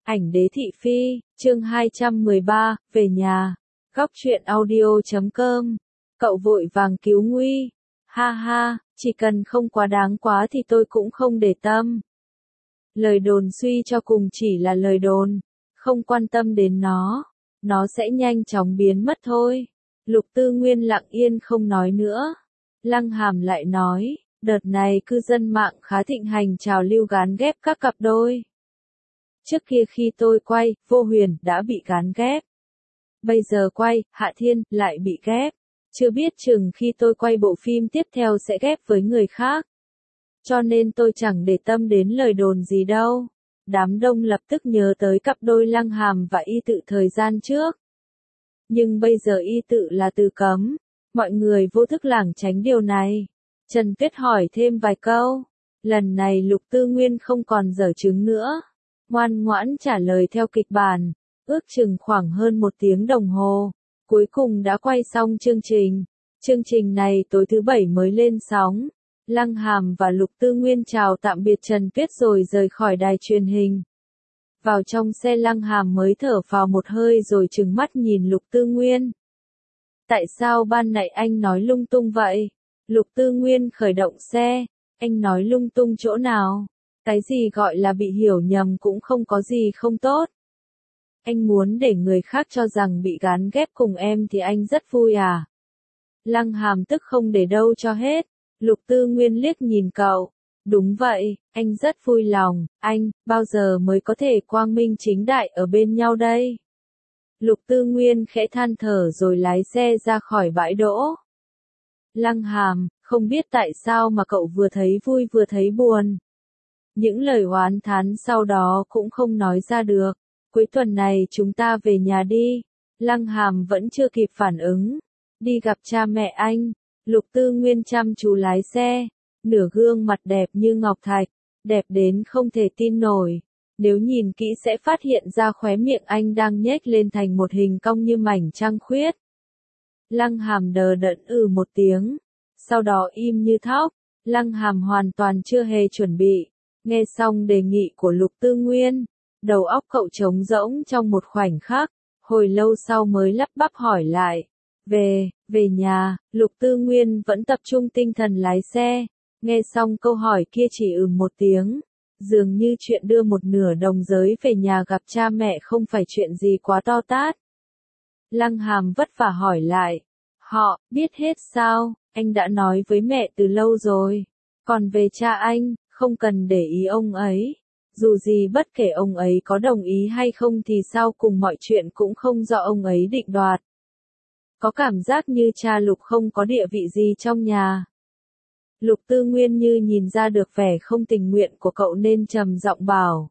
Ảnh đế thị phi, chương 213, về nhà. Góc truyện audio.com. Cậu vội vàng cứu nguy. Ha ha, chỉ cần không quá đáng quá thì tôi cũng không để tâm. Lời đồn suy cho cùng chỉ là lời đồn, không quan tâm đến nó sẽ nhanh chóng biến mất thôi. Lục Tư Nguyên lặng yên không nói nữa. Lăng Hàm lại nói, đợt này cư dân mạng khá thịnh hành trào lưu gán ghép các cặp đôi. Trước kia khi tôi quay, Vô Huyền đã bị gán ghép. Bây giờ quay, Hạ Thiên lại bị ghép. Chưa biết chừng khi tôi quay bộ phim tiếp theo sẽ ghép với người khác. Cho nên tôi chẳng để tâm đến lời đồn gì đâu. Đám đông lập tức nhớ tới cặp đôi Lăng Hàm và Y Tự thời gian trước. Nhưng bây giờ Y Tự là từ cấm. Mọi người vô thức lảng tránh điều này. Trần Tuyết hỏi thêm vài câu. Lần này Lục Tư Nguyên không còn giở trứng nữa. Ngoan ngoãn trả lời theo kịch bản. Ước chừng khoảng hơn 1 tiếng đồng hồ. Cuối cùng đã quay xong chương trình. Chương trình này tối thứ Bảy mới lên sóng. Lăng Hàm và Lục Tư Nguyên chào tạm biệt Trần Tuyết rồi rời khỏi đài truyền hình. Vào trong xe Lăng Hàm mới thở phào một hơi rồi trừng mắt nhìn Lục Tư Nguyên. Tại sao ban nãy anh nói lung tung vậy? Lục Tư Nguyên khởi động xe. Anh nói lung tung chỗ nào? Cái gì gọi là bị hiểu nhầm cũng không có gì không tốt. Anh muốn để người khác cho rằng bị gán ghép cùng em thì anh rất vui à? Lăng Hàm tức không để đâu cho hết. Lục Tư Nguyên liếc nhìn cậu. Đúng vậy, anh rất vui lòng. Anh, bao giờ mới có thể quang minh chính đại ở bên nhau đây? Lục Tư Nguyên khẽ than thở rồi lái xe ra khỏi bãi đỗ. Lăng Hàm, không biết tại sao mà cậu vừa thấy vui vừa thấy buồn. Những lời oán thán sau đó cũng không nói ra được. Cuối tuần này chúng ta về nhà đi. Lăng Hàm vẫn chưa kịp phản ứng. Đi gặp cha mẹ anh. Lục Tư Nguyên chăm chú lái xe. Nửa gương mặt đẹp như ngọc thạch. Đẹp đến không thể tin nổi. Nếu nhìn kỹ sẽ phát hiện ra khóe miệng anh đang nhếch lên thành một hình cong như mảnh trăng khuyết. Lăng Hàm đờ đẫn một tiếng. Sau đó im như thóc. Lăng Hàm hoàn toàn chưa hề chuẩn bị. Nghe xong đề nghị của Lục Tư Nguyên. Đầu óc cậu trống rỗng trong một khoảnh khắc. Hồi lâu sau mới lắp bắp hỏi lại. Về nhà. Lục Tư Nguyên vẫn tập trung tinh thần lái xe. Nghe xong câu hỏi kia chỉ một tiếng. Dường như chuyện đưa một nửa đồng giới về nhà gặp cha mẹ không phải chuyện gì quá to tát. Lăng Hàm vất vả hỏi lại. Họ, biết hết sao? Anh đã nói với mẹ từ lâu rồi. Còn về cha anh, không cần để ý ông ấy. Dù gì bất kể ông ấy có đồng ý hay không thì sau cùng mọi chuyện cũng không do ông ấy định đoạt. Có cảm giác như cha Lục không có địa vị gì trong nhà. Lục Tư Nguyên như nhìn ra được vẻ không tình nguyện của cậu nên trầm giọng bảo.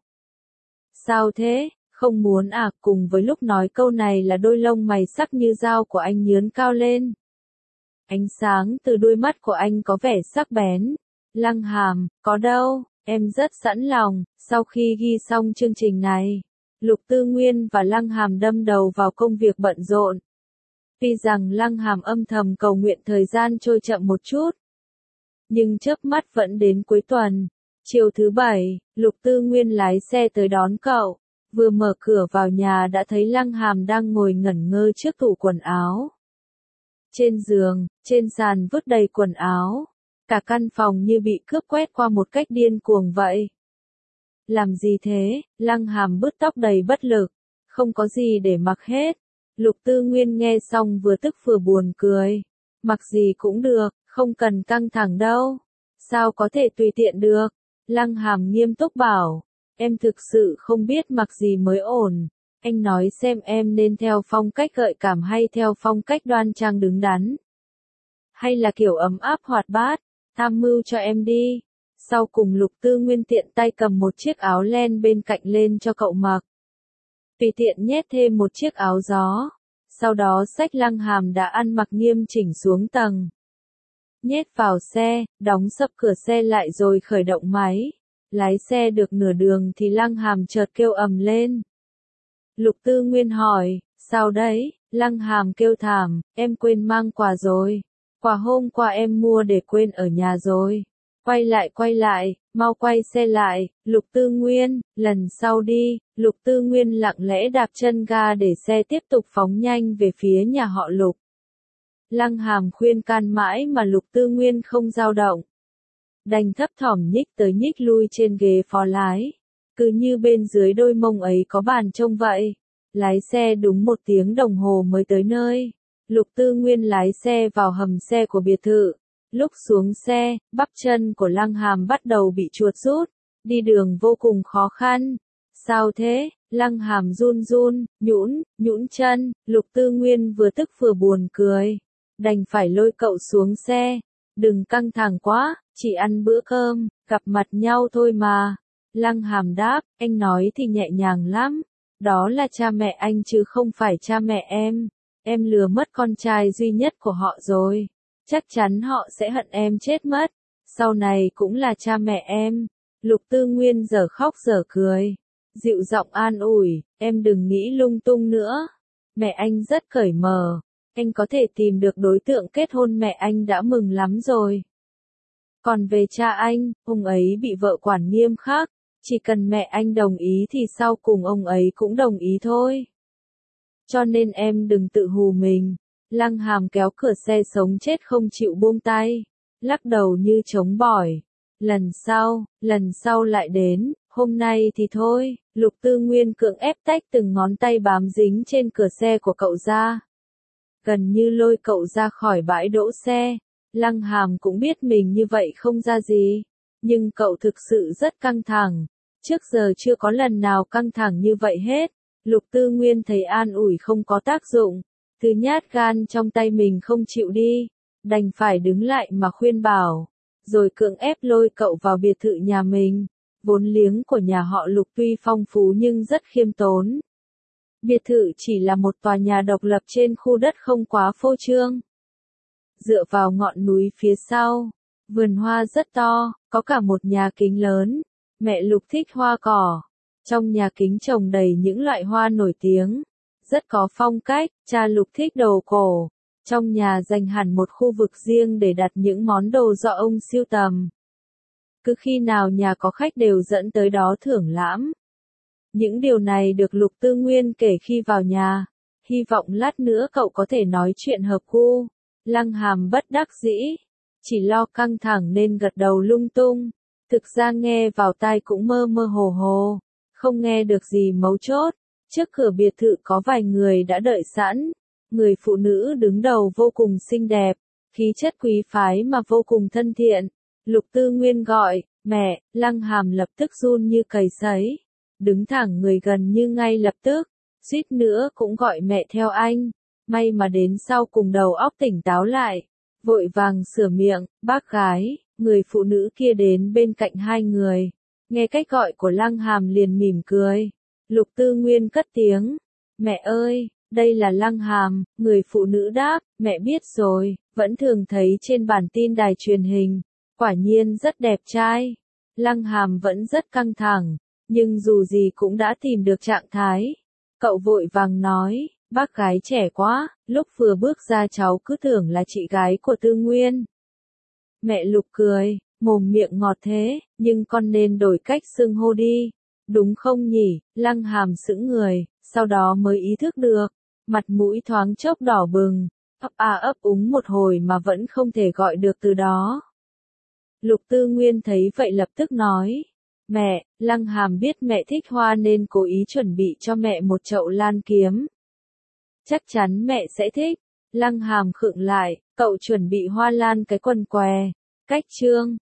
Sao thế, không muốn à? Cùng với lúc nói câu này là đôi lông mày sắc như dao của anh nhướn cao lên. Ánh sáng từ đôi mắt của anh có vẻ sắc bén. Lăng Hàm, có đâu, em rất sẵn lòng. Sau khi ghi xong chương trình này, Lục Tư Nguyên và Lăng Hàm đâm đầu vào công việc bận rộn. Tuy rằng Lăng Hàm âm thầm cầu nguyện thời gian trôi chậm một chút. Nhưng chớp mắt vẫn đến cuối tuần. Chiều thứ Bảy, Lục Tư Nguyên lái xe tới đón cậu. Vừa mở cửa vào nhà đã thấy Lăng Hàm đang ngồi ngẩn ngơ trước tủ quần áo. Trên giường, trên sàn vứt đầy quần áo. Cả căn phòng như bị cướp quét qua một cách điên cuồng vậy. Làm gì thế? Lăng Hàm bứt tóc đầy bất lực. Không có gì để mặc hết. Lục Tư Nguyên nghe xong vừa tức vừa buồn cười. Mặc gì cũng được, không cần căng thẳng đâu. Sao có thể tùy tiện được? Lăng Hàm nghiêm túc bảo. Em thực sự không biết mặc gì mới ổn. Anh nói xem em nên theo phong cách gợi cảm hay theo phong cách đoan trang đứng đắn. Hay là kiểu ấm áp hoạt bát, tham mưu cho em đi. Sau cùng Lục Tư Nguyên tiện tay cầm một chiếc áo len bên cạnh lên cho cậu mặc. Tùy tiện nhét thêm một chiếc áo gió. Sau đó xách Lăng Hàm đã ăn mặc nghiêm chỉnh xuống tầng. Nhét vào xe, đóng sập cửa xe lại rồi khởi động máy. Lái xe được nửa đường thì Lăng Hàm chợt kêu ầm lên. Lục Tư Nguyên hỏi, sao đấy? Lăng Hàm kêu thảm, em quên mang quà rồi. Quà hôm qua em mua để quên ở nhà rồi. quay lại, mau quay xe lại, Lục Tư Nguyên, lần sau đi, Lục Tư Nguyên lặng lẽ đạp chân ga để xe tiếp tục phóng nhanh về phía nhà họ Lục. Lăng Hàm khuyên can mãi mà Lục Tư Nguyên không dao động. Đành thấp thỏm nhích tới nhích lui trên ghế phó lái. Cứ như bên dưới đôi mông ấy có bàn trông vậy. Lái xe đúng 1 tiếng đồng hồ mới tới nơi. Lục Tư Nguyên lái xe vào hầm xe của biệt thự. Lúc xuống xe, bắp chân của Lăng Hàm bắt đầu bị chuột rút. Đi đường vô cùng khó khăn. Sao thế? Lăng Hàm run run, nhũn chân. Lục Tư Nguyên vừa tức vừa buồn cười. Đành phải lôi cậu xuống xe. Đừng căng thẳng quá, chỉ ăn bữa cơm, gặp mặt nhau thôi mà. Lăng Hàm đáp, anh nói thì nhẹ nhàng lắm. Đó là cha mẹ anh chứ không phải cha mẹ em. Em lừa mất con trai duy nhất của họ rồi. Chắc chắn họ sẽ hận em chết mất. Sau này cũng là cha mẹ em. Lục Tư Nguyên giờ khóc giờ cười. Dịu giọng an ủi, em đừng nghĩ lung tung nữa. Mẹ anh rất cởi mở. Anh có thể tìm được đối tượng kết hôn mẹ anh đã mừng lắm rồi. Còn về cha anh, ông ấy bị vợ quản nghiêm khắc. Chỉ cần mẹ anh đồng ý thì sau cùng ông ấy cũng đồng ý thôi. Cho nên em đừng tự hù mình. Lăng Hàm kéo cửa xe sống chết không chịu buông tay. Lắc đầu như chống bỏi. Lần sau lại đến, hôm nay thì thôi. Lục Tư Nguyên cưỡng ép tách từng ngón tay bám dính trên cửa xe của cậu ra. Gần như lôi cậu ra khỏi bãi đỗ xe. Lăng Hàm cũng biết mình như vậy không ra gì. Nhưng cậu thực sự rất căng thẳng. Trước giờ chưa có lần nào căng thẳng như vậy hết. Lục Tư Nguyên thấy an ủi không có tác dụng. Thứ nhát gan trong tay mình không chịu đi. Đành phải đứng lại mà khuyên bảo. Rồi cưỡng ép lôi cậu vào biệt thự nhà mình. Vốn liếng của nhà họ Lục tuy phong phú nhưng rất khiêm tốn. Biệt thự chỉ là một tòa nhà độc lập trên khu đất không quá phô trương. Dựa vào ngọn núi phía sau, vườn hoa rất to, có cả một nhà kính lớn. Mẹ Lục thích hoa cỏ. Trong nhà kính trồng đầy những loại hoa nổi tiếng. Rất có phong cách, cha Lục thích đồ cổ. Trong nhà dành hẳn một khu vực riêng để đặt những món đồ do ông sưu tầm. Cứ khi nào nhà có khách đều dẫn tới đó thưởng lãm. Những điều này được Lục Tư Nguyên kể khi vào nhà. Hy vọng lát nữa cậu có thể nói chuyện hợp gu. Lăng Hàm bất đắc dĩ. Chỉ lo căng thẳng nên gật đầu lung tung. Thực ra nghe vào tai cũng mơ mơ hồ hồ. Không nghe được gì mấu chốt. Trước cửa biệt thự có vài người đã đợi sẵn. Người phụ nữ đứng đầu vô cùng xinh đẹp. Khí chất quý phái mà vô cùng thân thiện. Lục Tư Nguyên gọi, mẹ, Lăng Hàm lập tức run như cầy sấy. Đứng thẳng người gần như ngay lập tức. Suýt nữa cũng gọi mẹ theo anh. May mà đến sau cùng đầu óc tỉnh táo lại. Vội vàng sửa miệng, bác gái. Người phụ nữ kia đến bên cạnh hai người. Nghe cách gọi của Lăng Hàm liền mỉm cười. Lục Tư Nguyên cất tiếng. Mẹ ơi, đây là Lăng Hàm. Người phụ nữ đáp, mẹ biết rồi, vẫn thường thấy trên bản tin đài truyền hình. Quả nhiên rất đẹp trai. Lăng Hàm vẫn rất căng thẳng. Nhưng dù gì cũng đã tìm được trạng thái. Cậu vội vàng nói, bác gái trẻ quá, lúc vừa bước ra cháu cứ tưởng là chị gái của Tư Nguyên. Mẹ Lục cười, mồm miệng ngọt thế, nhưng con nên đổi cách xưng hô đi. Đúng không nhỉ? Lăng Hàm sững người, sau đó mới ý thức được. Mặt mũi thoáng chốc đỏ bừng, ấp úng một hồi mà vẫn không thể gọi được từ đó. Lục Tư Nguyên thấy vậy lập tức nói. Mẹ, Lăng Hàm biết mẹ thích hoa nên cố ý chuẩn bị cho mẹ một chậu lan kiếm. Chắc chắn mẹ sẽ thích. Lăng Hàm khựng lại, cậu chuẩn bị hoa lan cái quần què. Cách chương